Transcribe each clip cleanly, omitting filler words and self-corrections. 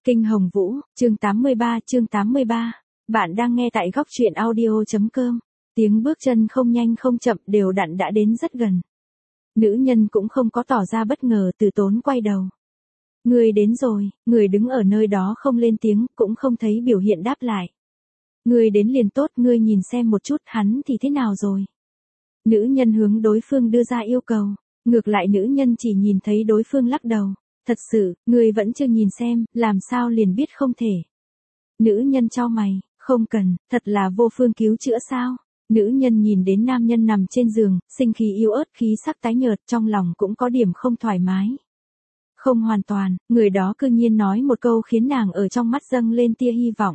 Kinh Hồng Vũ, chương 83. Bạn đang nghe tại góc truyện audio.com. Tiếng bước chân không nhanh không chậm đều đặn đã đến rất gần. Nữ nhân cũng không có tỏ ra bất ngờ, Từ Tốn quay đầu. Người đến rồi, người đứng ở nơi đó không lên tiếng, cũng không thấy biểu hiện đáp lại. Người đến liền tốt, ngươi nhìn xem một chút hắn thì thế nào rồi. Nữ nhân hướng đối phương đưa ra yêu cầu, ngược lại nữ nhân chỉ nhìn thấy đối phương lắc đầu. Thật sự, ngươi vẫn chưa nhìn xem, làm sao liền biết không thể. Nữ nhân chau mày, không cần, thật là vô phương cứu chữa sao. Nữ nhân nhìn đến nam nhân nằm trên giường, sinh khí yếu ớt, khí sắc tái nhợt, trong lòng cũng có điểm không thoải mái. Không hoàn toàn, người đó cư nhiên nói một câu khiến nàng ở trong mắt dâng lên tia hy vọng.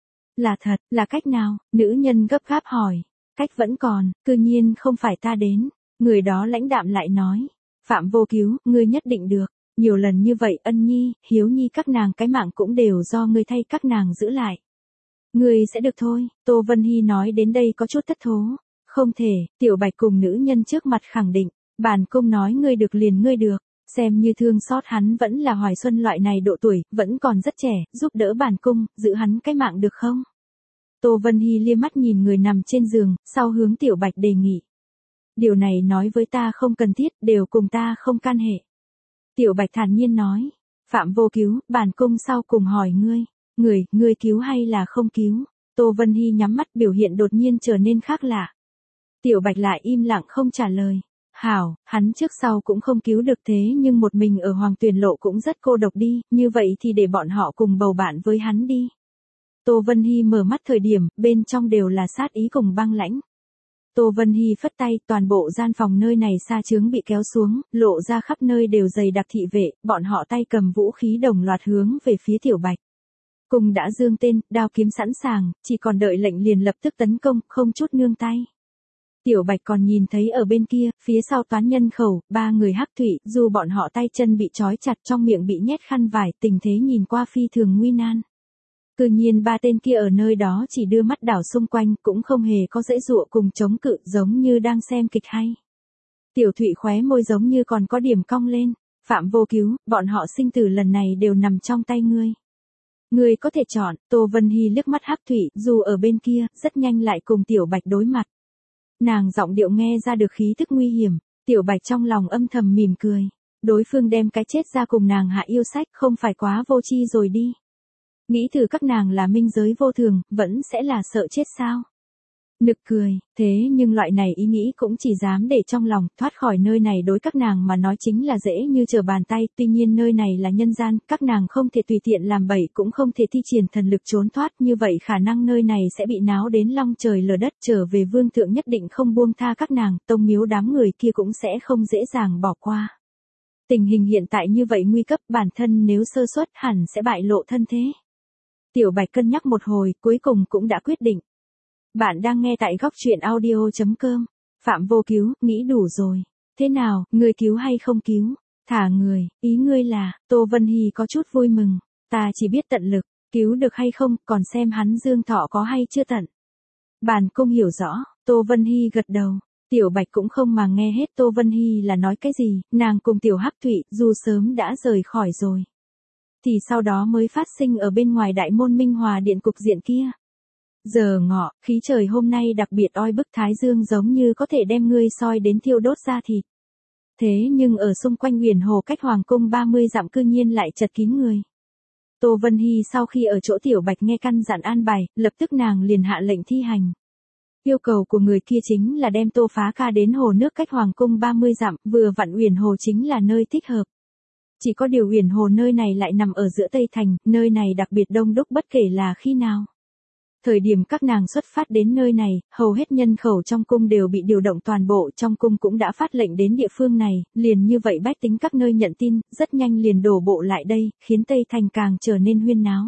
Là thật, là cách nào? Nữ nhân gấp gáp hỏi. Cách vẫn còn, cư nhiên không phải ta đến. Người đó lãnh đạm lại nói. Phạm Vô Cứu, ngươi nhất định được. Nhiều lần như vậy Ân Nhi, Hiếu Nhi các nàng cái mạng cũng đều do ngươi thay các nàng giữ lại. Ngươi sẽ được thôi, Tô Vân Hy nói đến đây có chút thất thố. Không thể, Tiểu Bạch cùng nữ nhân trước mặt khẳng định. Bản cung nói ngươi được liền ngươi được. Xem như thương xót hắn vẫn là Hoài Xuân loại này độ tuổi, vẫn còn rất trẻ, giúp đỡ bản cung, giữ hắn cái mạng được không? Tô Vân Hy liếc mắt nhìn người nằm trên giường, sau hướng Tiểu Bạch đề nghị. Điều này nói với ta không cần thiết, đều cùng ta không can hệ. Tiểu Bạch thản nhiên nói. Phạm Vô Cứu, bản cung sau cùng hỏi ngươi. Ngươi cứu hay là không cứu? Tô Vân Hy nhắm mắt, biểu hiện đột nhiên trở nên khác lạ. Tiểu Bạch lại im lặng không trả lời. Hảo, hắn trước sau cũng không cứu được thế nhưng một mình ở Hoàng Tuyền Lộ cũng rất cô độc đi, như vậy thì để bọn họ cùng bầu bạn với hắn đi. Tô Vân Hy mở mắt thời điểm, bên trong đều là sát ý cùng băng lãnh. Tô Vân Hy phất tay, toàn bộ gian phòng nơi này sa chướng bị kéo xuống, lộ ra khắp nơi đều dày đặc thị vệ, bọn họ tay cầm vũ khí đồng loạt hướng về phía Tiểu Bạch. Cùng đã dương tên, đao kiếm sẵn sàng, chỉ còn đợi lệnh liền lập tức tấn công, không chút nương tay. Tiểu Bạch còn nhìn thấy ở bên kia, phía sau toán nhân khẩu, 3 người hắc thủy, dù bọn họ tay chân bị trói chặt, trong miệng bị nhét khăn vải, tình thế nhìn qua phi thường nguy nan. Tự nhiên 3 tên kia ở nơi đó chỉ đưa mắt đảo xung quanh, cũng không hề có dễ dụa cùng chống cự, giống như đang xem kịch hay. Tiểu Thụy khóe môi giống như còn có điểm cong lên. Phạm Vô Cứu, bọn họ sinh tử lần này đều nằm trong tay ngươi. Ngươi có thể chọn. Tô Vân Hy liếc mắt hắc thủy, dù ở bên kia, rất nhanh lại cùng Tiểu Bạch đối mặt. Nàng giọng điệu nghe ra được khí thức nguy hiểm. Tiểu Bạch trong lòng âm thầm mỉm cười. Đối phương đem cái chết ra cùng nàng hạ yêu sách, không phải quá vô tri rồi đi. Nghĩ thử các nàng là minh giới vô thường, vẫn sẽ là sợ chết sao? Nực cười, thế nhưng loại này ý nghĩ cũng chỉ dám để trong lòng, thoát khỏi nơi này đối các nàng mà nói chính là dễ như trở bàn tay, tuy nhiên nơi này là nhân gian, các nàng không thể tùy tiện làm bậy, cũng không thể thi triển thần lực trốn thoát, như vậy khả năng nơi này sẽ bị náo đến long trời lở đất, trở về vương thượng nhất định không buông tha các nàng, tông miếu đám người kia cũng sẽ không dễ dàng bỏ qua. Tình hình hiện tại như vậy nguy cấp, bản thân nếu sơ suất hẳn sẽ bại lộ thân thế. Tiểu Bạch cân nhắc một hồi, cuối cùng cũng đã quyết định. Bạn đang nghe tại góc truyện audio.com. Phạm Vô Cứu, nghĩ đủ rồi. Thế nào, ngươi cứu hay không cứu? Thả người, ý ngươi là, Tô Vân Hy có chút vui mừng. Ta chỉ biết tận lực, cứu được hay không, còn xem hắn dương thọ có hay chưa tận. Bản cung hiểu rõ, Tô Vân Hy gật đầu. Tiểu Bạch cũng không mà nghe hết Tô Vân Hy là nói cái gì, nàng cùng Tiểu Hắc Thụy, dù sớm đã rời khỏi rồi. Thì sau đó mới phát sinh ở bên ngoài đại môn Minh Hòa Điện cục diện kia. Giờ ngọ, khí trời hôm nay đặc biệt oi bức, thái dương giống như có thể đem ngươi soi đến thiêu đốt da thịt. Thế nhưng ở xung quanh Huyền Hồ cách Hoàng cung 30 dặm cư nhiên lại chật kín người. Tô Vân Hy sau khi ở chỗ Tiểu Bạch nghe căn dặn an bài, lập tức nàng liền hạ lệnh thi hành. Yêu cầu của người kia chính là đem Tô Phá Ca đến hồ nước cách Hoàng cung 30 dặm, vừa vặn Huyền Hồ chính là nơi thích hợp. Chỉ có điều Huyền Hồ nơi này lại nằm ở giữa Tây Thành, nơi này đặc biệt đông đúc bất kể là khi nào. Thời điểm các nàng xuất phát đến nơi này, hầu hết nhân khẩu trong cung đều bị điều động, toàn bộ trong cung cũng đã phát lệnh đến địa phương này, liền như vậy bách tính các nơi nhận tin, rất nhanh liền đổ bộ lại đây, khiến Tây Thành càng trở nên huyên náo.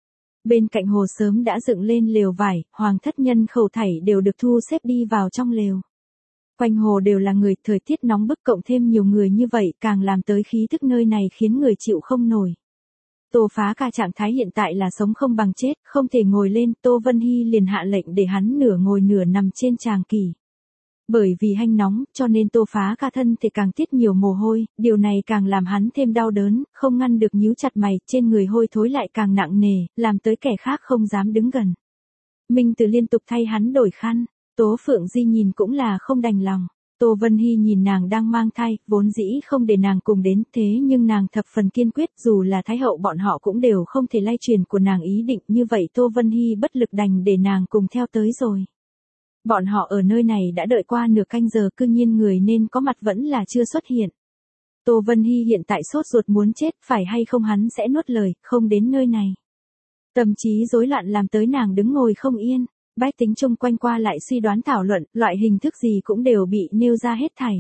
Bên cạnh hồ sớm đã dựng lên lều vải, hoàng thất nhân khẩu thảy đều được thu xếp đi vào trong lều. Quanh hồ đều là người, thời tiết nóng bức cộng thêm nhiều người như vậy càng làm tới khí thức nơi này khiến người chịu không nổi. Tô Phá Ca trạng thái hiện tại là sống không bằng chết, không thể ngồi lên, Tô Vân Hy liền hạ lệnh để hắn nửa ngồi nửa nằm trên tràng kỳ. Bởi vì hanh nóng, cho nên Tô Phá Ca thân thể càng tiết nhiều mồ hôi, điều này càng làm hắn thêm đau đớn, không ngăn được nhíu chặt mày, trên người hôi thối lại càng nặng nề, làm tới kẻ khác không dám đứng gần. Minh Từ liên tục thay hắn đổi khăn, Tố Phượng Di nhìn cũng là không đành lòng. Tô Vân Hy nhìn nàng đang mang thai, vốn dĩ không để nàng cùng đến, thế nhưng nàng thập phần kiên quyết, dù là Thái hậu bọn họ cũng đều không thể lay truyền của nàng ý định, như vậy Tô Vân Hy bất lực đành để nàng cùng theo tới rồi. Bọn họ ở nơi này đã đợi qua nửa canh giờ, cư nhiên người nên có mặt vẫn là chưa xuất hiện. Tô Vân Hy hiện tại sốt ruột muốn chết, phải hay không hắn sẽ nuốt lời, không đến nơi này. Tâm trí rối loạn làm tới nàng đứng ngồi không yên, bách tính chung quanh qua lại suy đoán thảo luận, loại hình thức gì cũng đều bị nêu ra hết thảy.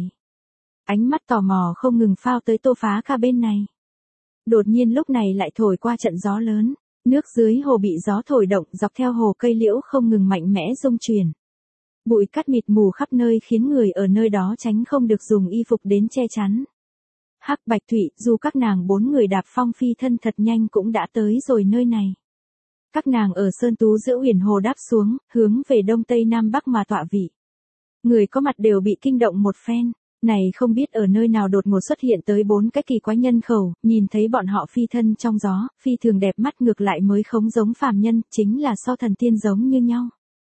Ánh mắt tò mò không ngừng phao tới Tô Phá Ca bên này. Đột nhiên lúc này lại thổi qua trận gió lớn, nước dưới hồ bị gió thổi động, dọc theo hồ cây liễu không ngừng mạnh mẽ rung chuyển. Bụi cát mịt mù khắp nơi khiến người ở nơi đó tránh không được dùng y phục đến che chắn. Hắc Bạch Thụy, dù các nàng 4 người đạp phong phi thân thật nhanh cũng đã tới rồi nơi này. Các nàng ở Sơn Tú giữa Uyển Hồ đáp xuống, hướng về đông tây nam bắc mà tọa vị. Người có mặt đều bị kinh động một phen, này không biết ở nơi nào đột ngột xuất hiện tới 4 cái kỳ quái nhân khẩu, nhìn thấy bọn họ phi thân trong gió, phi thường đẹp mắt ngược lại mới không giống phàm nhân, chính là so thần tiên giống như nhau.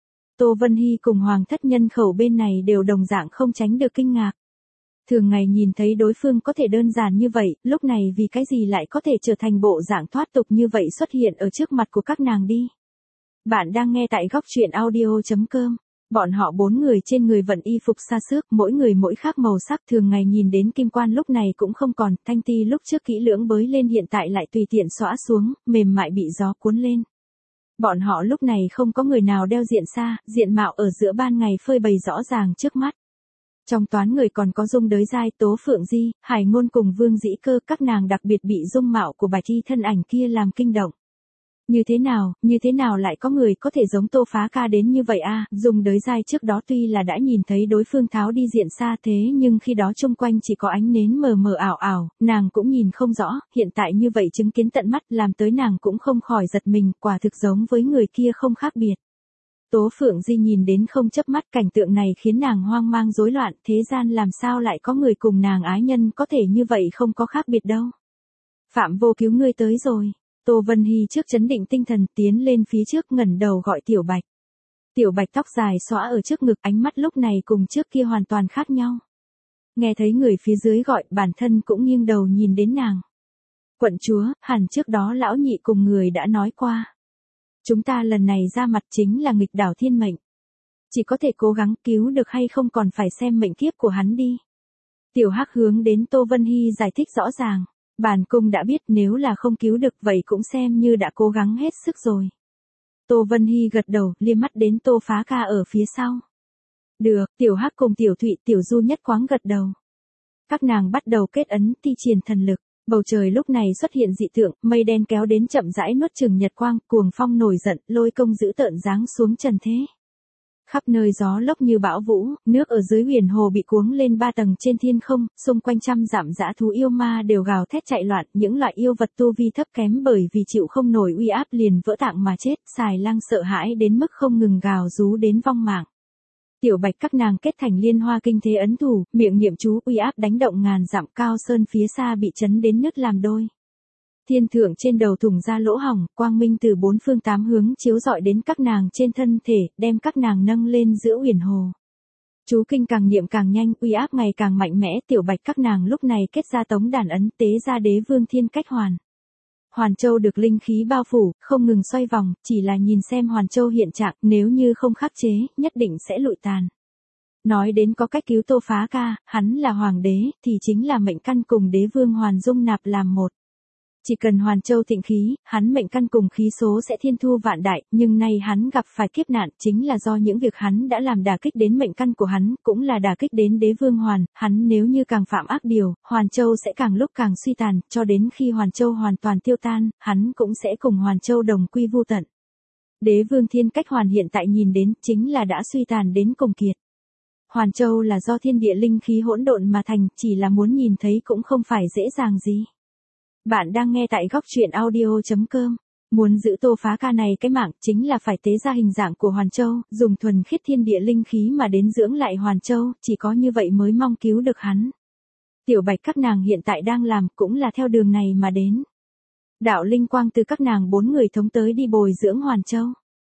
Tô Vân Hy cùng Hoàng thất nhân khẩu bên này đều đồng dạng không tránh được kinh ngạc. Thường ngày nhìn thấy đối phương có thể đơn giản như vậy, lúc này vì cái gì lại có thể trở thành bộ dạng thoát tục như vậy xuất hiện ở trước mặt của các nàng đi. Bạn đang nghe tại góc truyện audio.com. Bọn họ 4 người trên người vận y phục xa xước, mỗi người mỗi khác màu sắc, thường ngày nhìn đến kim quan lúc này cũng không còn, thanh ti lúc trước kỹ lưỡng bới lên hiện tại lại tùy tiện xõa xuống, mềm mại bị gió cuốn lên. Bọn họ lúc này không có người nào đeo diện xa, diện mạo ở giữa ban ngày phơi bày rõ ràng trước mắt. Trong toán người còn có Dung Đới Giai, Tố Phượng Di, Hải Ngôn cùng Vương Dĩ Cơ, các nàng đặc biệt bị dung mạo của Bạch Y thân ảnh kia làm kinh động. Như thế nào lại có người có thể giống Tô Phá Ca đến như vậy a? Dung Đới Giai trước đó tuy là đã nhìn thấy đối phương tháo đi diện xa thế nhưng khi đó chung quanh chỉ có ánh nến mờ mờ ảo ảo, nàng cũng nhìn không rõ, hiện tại như vậy chứng kiến tận mắt làm tới nàng cũng không khỏi giật mình, quả thực giống với người kia không khác biệt. Tố Phượng Di nhìn đến không chớp mắt, cảnh tượng này khiến nàng hoang mang rối loạn, thế gian làm sao lại có người cùng nàng ái nhân có thể như vậy không có khác biệt đâu. Phạm Vô Cứu ngươi tới rồi. Tô Vân Hy trước chấn định tinh thần tiến lên phía trước ngẩng đầu gọi Tiểu Bạch. Tiểu Bạch tóc dài xõa ở trước ngực, ánh mắt lúc này cùng trước kia hoàn toàn khác nhau. Nghe thấy người phía dưới gọi, bản thân cũng nghiêng đầu nhìn đến nàng. Quận chúa, hẳn trước đó lão nhị cùng người đã nói qua. Chúng ta lần này ra mặt chính là nghịch đảo thiên mệnh. Chỉ có thể cố gắng cứu được hay không còn phải xem mệnh kiếp của hắn đi. Tiểu Hắc hướng đến Tô Vân Hy giải thích rõ ràng. Bản cung đã biết nếu là không cứu được vậy cũng xem như đã cố gắng hết sức rồi. Tô Vân Hy gật đầu, liếc mắt đến Tô Phá Ca ở phía sau. Được, Tiểu Hắc cùng Tiểu Thụy, Tiểu Du nhất quáng gật đầu. Các nàng bắt đầu kết ấn thi triển thần lực. Bầu trời lúc này xuất hiện dị tượng, mây đen kéo đến chậm rãi nuốt chửng nhật quang, cuồng phong nổi giận, lôi công dữ tợn giáng xuống trần thế. Khắp nơi gió lốc như bão vũ, nước ở dưới Huyền Hồ bị cuống lên 3 tầng trên thiên không, xung quanh trăm dặm dã thú yêu ma đều gào thét chạy loạn, những loại yêu vật tu vi thấp kém bởi vì chịu không nổi uy áp liền vỡ tạng mà chết, Xài Lang sợ hãi đến mức không ngừng gào rú đến vong mạng. Tiểu Bạch các nàng kết thành liên hoa kinh thế ấn thủ, miệng niệm chú uy áp đánh động ngàn dặm, cao sơn phía xa bị chấn đến nứt làm đôi. Thiên thượng trên đầu thủng ra lỗ hổng, quang minh từ 4 phương 8 hướng chiếu rọi đến các nàng trên thân thể, đem các nàng nâng lên giữa Uyển Hồ. Chú kinh càng niệm càng nhanh, uy áp ngày càng mạnh mẽ, Tiểu Bạch các nàng lúc này kết ra tống đàn ấn, tế ra Đế Vương Thiên Cách Hoàn. Hoàn Châu được linh khí bao phủ, không ngừng xoay vòng, chỉ là nhìn xem Hoàn Châu hiện trạng, nếu như không khắc chế, nhất định sẽ lụi tàn. Nói đến có cách cứu Tô Phá Ca, hắn là hoàng đế, thì chính là mệnh căn cùng Đế Vương Hoàn dung nạp làm một. Chỉ cần Hoàn Châu thịnh khí, hắn mệnh căn cùng khí số sẽ thiên thu vạn đại, nhưng nay hắn gặp phải kiếp nạn chính là do những việc hắn đã làm đả kích đến mệnh căn của hắn, cũng là đả kích đến Đế Vương Hoàn, hắn nếu như càng phạm ác điều, Hoàn Châu sẽ càng lúc càng suy tàn, cho đến khi Hoàn Châu hoàn toàn tiêu tan, hắn cũng sẽ cùng Hoàn Châu đồng quy vu tận. Đế Vương Thiên Cách Hoàn hiện tại nhìn đến chính là đã suy tàn đến cùng kiệt. Hoàn Châu là do thiên địa linh khí hỗn độn mà thành, chỉ là muốn nhìn thấy cũng không phải dễ dàng gì. Bạn đang nghe tại góc truyện audio.com. Muốn giữ Tô Phá Ca này cái mạng chính là phải tế ra hình dạng của Hoàn Châu, dùng thuần khiết thiên địa linh khí mà đến dưỡng lại Hoàn Châu, chỉ có như vậy mới mong cứu được hắn. Tiểu Bạch các nàng hiện tại đang làm cũng là theo đường này mà đến. Đạo linh quang từ các nàng 4 người thống tới đi bồi dưỡng Hoàn Châu.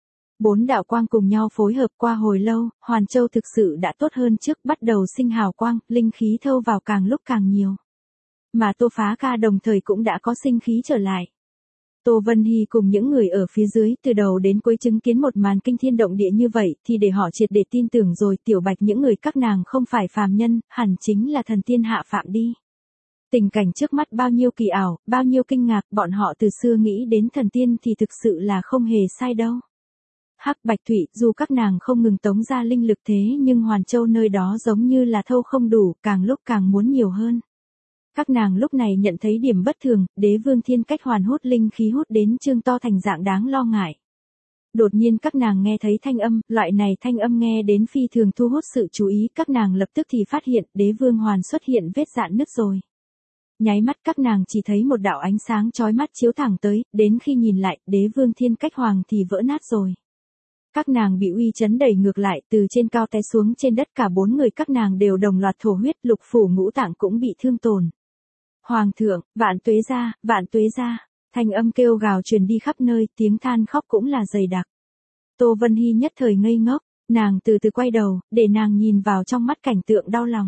4 đạo quang cùng nhau phối hợp qua hồi lâu, Hoàn Châu thực sự đã tốt hơn trước, bắt đầu sinh hào quang, linh khí thâu vào càng lúc càng nhiều. Mà Tô Phá Ca đồng thời cũng đã có sinh khí trở lại. Tô Vân Hy cùng những người ở phía dưới từ đầu đến cuối chứng kiến một màn kinh thiên động địa như vậy thì để họ triệt để tin tưởng rồi. Tiểu Bạch những người các nàng không phải phàm nhân, hẳn chính là thần tiên hạ phạm đi. Tình cảnh trước mắt bao nhiêu kỳ ảo, bao nhiêu kinh ngạc, bọn họ từ xưa nghĩ đến thần tiên thì thực sự là không hề sai đâu. Hắc Bạch Thủy, dù các nàng không ngừng tống ra linh lực thế nhưng Hoàn Châu nơi đó giống như là thâu không đủ, càng lúc càng muốn nhiều hơn. Các nàng lúc này nhận thấy điểm bất thường, Đế Vương Thiên Cách Hoàn hút linh khí hút đến trương to thành dạng đáng lo ngại. Đột nhiên các nàng nghe thấy thanh âm, loại này thanh âm nghe đến phi thường thu hút sự chú ý, các nàng lập tức thì phát hiện Đế Vương Hoàn xuất hiện vết rạn nứt rồi. Nháy mắt các nàng chỉ thấy một đạo ánh sáng chói mắt chiếu thẳng tới, đến khi nhìn lại, Đế Vương Thiên Cách Hoàng thì vỡ nát rồi. Các nàng bị uy chấn đẩy ngược lại, từ trên cao té xuống trên đất, cả 4 người các nàng đều đồng loạt thổ huyết, lục phủ ngũ tạng cũng bị thương tổn. Hoàng thượng, vạn tuế gia, thanh âm kêu gào truyền đi khắp nơi, tiếng than khóc cũng là dày đặc. Tô Vân Hy nhất thời ngây ngốc, nàng từ từ quay đầu, để nàng nhìn vào trong mắt cảnh tượng đau lòng.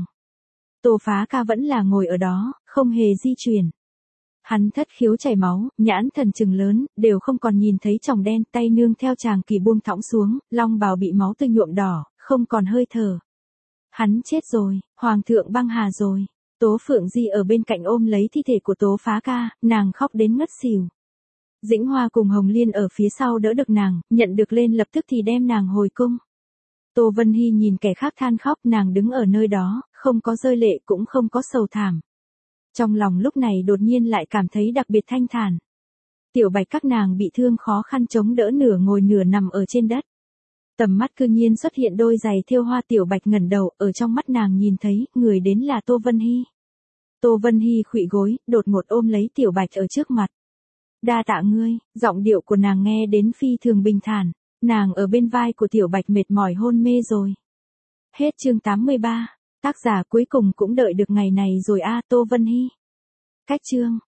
Tô Phá Ca vẫn là ngồi ở đó, không hề di chuyển. Hắn thất khiếu chảy máu, nhãn thần trừng lớn, đều không còn nhìn thấy tròng đen, tay nương theo chàng kỳ buông thõng xuống, long bào bị máu tươi nhuộm đỏ, không còn hơi thở. Hắn chết rồi, Hoàng thượng băng hà rồi. Tố Phượng Di ở bên cạnh ôm lấy thi thể của Tố Phá Ca, nàng khóc đến ngất xỉu. Dĩnh Hoa cùng Hồng Liên ở phía sau đỡ được nàng, nhận được lên lập tức thì đem nàng hồi cung. Tô Vân Hy nhìn kẻ khác than khóc, nàng đứng ở nơi đó, không có rơi lệ cũng không có sầu thảm. Trong lòng lúc này đột nhiên lại cảm thấy đặc biệt thanh thản. Tiểu Bạch các nàng bị thương khó khăn chống đỡ nửa ngồi nửa nằm ở trên đất. Tầm mắt cư nhiên xuất hiện đôi giày thêu hoa, Tiểu Bạch ngẩng đầu, ở trong mắt nàng nhìn thấy, người đến là Tô Vân Hy. Tô Vân Hy khuỵu gối, đột ngột ôm lấy Tiểu Bạch ở trước mặt. Đa tạ ngươi, giọng điệu của nàng nghe đến phi thường bình thản, nàng ở bên vai của Tiểu Bạch mệt mỏi hôn mê rồi. Hết chương 83, tác giả cuối cùng cũng đợi được ngày này rồi a. Tô Vân Hy. Cách chương.